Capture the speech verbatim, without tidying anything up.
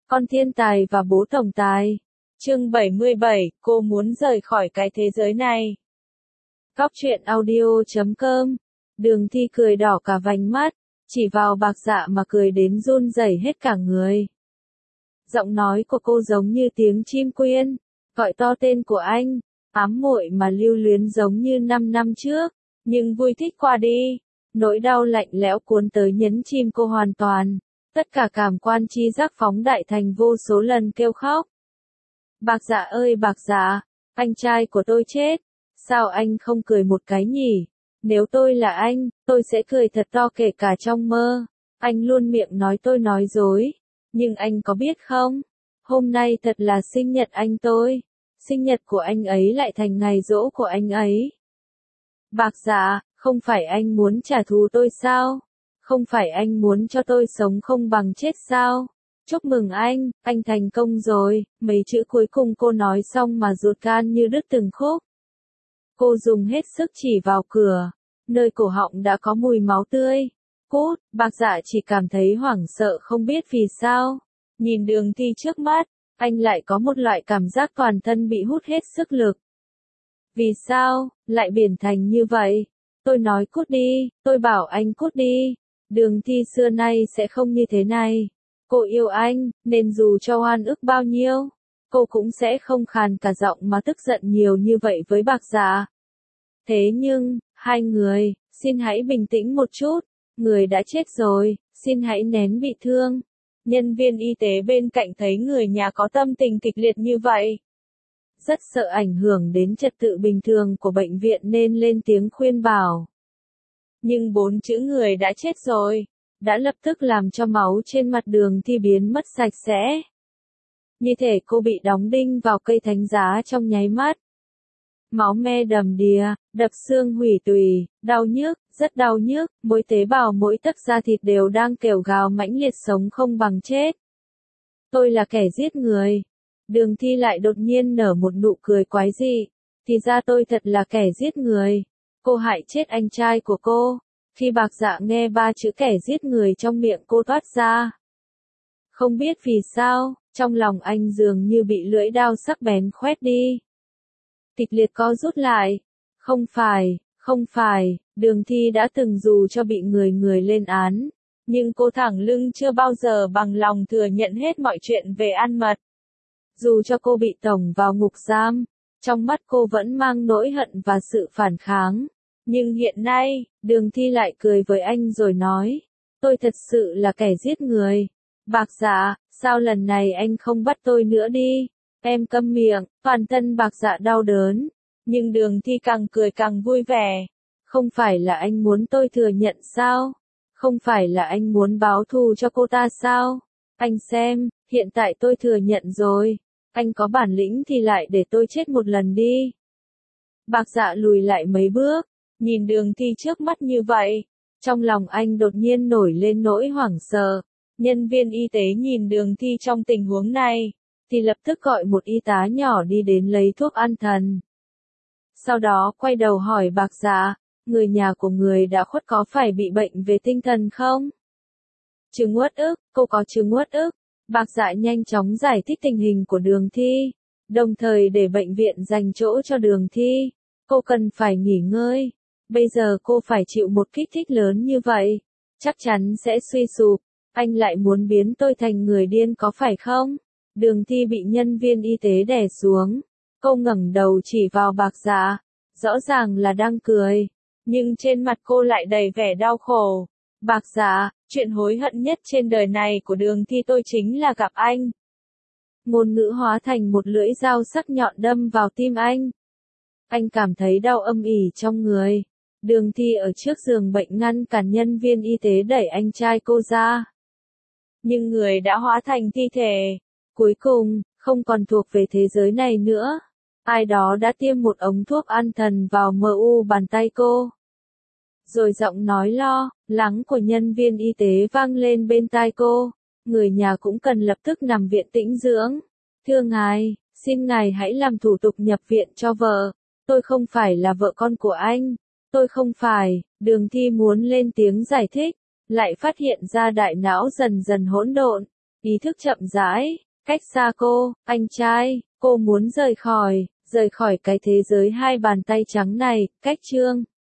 Con thiên tài và bố tổng tài. Chương bảy mươi bảy, cô muốn rời khỏi cái thế giới này. Góc truyện audio chấm com. Đường Thi cười đỏ cả vành mắt, chỉ vào Bạc Dạ mà cười đến run rẩy hết cả người. Giọng nói của cô giống như tiếng chim quyên, gọi to tên của anh, ám muội mà lưu luyến giống như năm năm trước, nhưng vui thích qua đi. Nỗi đau lạnh lẽo cuốn tới nhấn chìm cô hoàn toàn, tất cả cảm quan tri giác phóng đại thành vô số lần kêu khóc. Bạc Dạ ơi Bạc Dạ, anh trai của tôi chết, sao anh không cười một cái nhỉ? Nếu tôi là anh, tôi sẽ cười thật to kể cả trong mơ. Anh luôn miệng nói tôi nói dối, nhưng anh có biết không? Hôm nay thật là sinh nhật anh tôi, sinh nhật của anh ấy lại thành ngày giỗ của anh ấy. Bạc Dạ, không phải anh muốn trả thù tôi sao? Không phải anh muốn cho tôi sống không bằng chết sao? Chúc mừng anh, anh thành công rồi. Mấy chữ cuối cùng cô nói xong mà ruột gan như đứt từng khúc. Cô dùng hết sức chỉ vào cửa, nơi cổ họng đã có mùi máu tươi. Cút, Bạc Dạ chỉ cảm thấy hoảng sợ không biết vì sao. Nhìn Đường Thi trước mắt, anh lại có một loại cảm giác toàn thân bị hút hết sức lực. Vì sao, lại biển thành như vậy? Tôi nói cút đi, tôi bảo anh cút đi. Đường Thi xưa nay sẽ không như thế này. Cô yêu anh, nên dù cho oan ức bao nhiêu, cô cũng sẽ không khàn cả giọng mà tức giận nhiều như vậy với Bạc Dạ. Thế nhưng, hai người, xin hãy bình tĩnh một chút, người đã chết rồi, xin hãy nén bị thương. Nhân viên y tế bên cạnh thấy người nhà có tâm tình kịch liệt như vậy, rất sợ ảnh hưởng đến trật tự bình thường của bệnh viện nên lên tiếng khuyên bảo. Nhưng bốn chữ người đã chết rồi, đã lập tức làm cho máu trên mặt Đường Thi biến mất sạch sẽ. Như thể cô bị đóng đinh vào cây thánh giá trong nháy mắt. Máu me đầm đìa, đập xương hủy tùy, đau nhức, rất đau nhức, mỗi tế bào mỗi tấc da thịt đều đang kêu gào mãnh liệt sống không bằng chết. Tôi là kẻ giết người. Đường Thi lại đột nhiên nở một nụ cười quái dị. Thì ra tôi thật là kẻ giết người. Cô hại chết anh trai của cô. Khi Bạc Dạ nghe ba chữ kẻ giết người trong miệng cô thoát ra, không biết vì sao, trong lòng anh dường như bị lưỡi dao sắc bén khoét đi. Kịch liệt co rút lại. Không phải, không phải, Đường Thi đã từng dù cho bị người người lên án, nhưng cô thẳng lưng chưa bao giờ bằng lòng thừa nhận hết mọi chuyện về ăn mật. Dù cho cô bị tổng vào ngục giam, trong mắt cô vẫn mang nỗi hận và sự phản kháng. Nhưng hiện nay, Đường Thi lại cười với anh rồi nói, tôi thật sự là kẻ giết người. Bạc Dạ, sao lần này anh không bắt tôi nữa đi? Em câm miệng. Toàn thân Bạc Dạ đau đớn, nhưng Đường Thi càng cười càng vui vẻ. Không phải là anh muốn tôi thừa nhận sao? Không phải là anh muốn báo thù cho cô ta sao? Anh xem, hiện tại tôi thừa nhận rồi. Anh có bản lĩnh thì lại để tôi chết một lần đi. Bạc Dạ lùi lại mấy bước, nhìn Đường Thi trước mắt như vậy, trong lòng anh đột nhiên nổi lên nỗi hoảng sợ. Nhân viên y tế nhìn Đường Thi trong tình huống này, thì lập tức gọi một y tá nhỏ đi đến lấy thuốc an thần. Sau đó quay đầu hỏi Bạc Dạ, người nhà của người đã khuất có phải bị bệnh về tinh thần không? Chứng uất ức, cô có chứng uất ức. Bạc Dạ nhanh chóng giải thích tình hình của Đường Thi, đồng thời để bệnh viện dành chỗ cho Đường Thi. Cô cần phải nghỉ ngơi. Bây giờ cô phải chịu một kích thích lớn như vậy, chắc chắn sẽ suy sụp. Anh lại muốn biến tôi thành người điên có phải không? Đường Thi bị nhân viên y tế đè xuống. Cô ngẩng đầu chỉ vào Bạc Dạ, rõ ràng là đang cười, nhưng trên mặt cô lại đầy vẻ đau khổ. Bạc Dạ, chuyện hối hận nhất trên đời này của Đường Thi tôi chính là gặp anh. Ngôn ngữ hóa thành một lưỡi dao sắc nhọn đâm vào tim anh. Anh cảm thấy đau âm ỉ trong người. Đường Thi ở trước giường bệnh ngăn cản nhân viên y tế đẩy anh trai cô ra. Nhưng người đã hóa thành thi thể, cuối cùng, không còn thuộc về thế giới này nữa. Ai đó đã tiêm một ống thuốc an thần vào mờ u bàn tay cô. Rồi giọng nói lo lắng của nhân viên y tế vang lên bên tai cô. Người nhà cũng cần lập tức nằm viện tĩnh dưỡng. Thưa ngài, xin ngài hãy làm thủ tục nhập viện cho vợ. Tôi không phải là vợ con của anh. Tôi không phải. Đường Thi muốn lên tiếng giải thích, lại phát hiện ra đại não dần dần hỗn độn. Ý thức chậm rãi, cách xa cô, anh trai, cô muốn rời khỏi, rời khỏi cái thế giới hai bàn tay trắng này, cách Trương.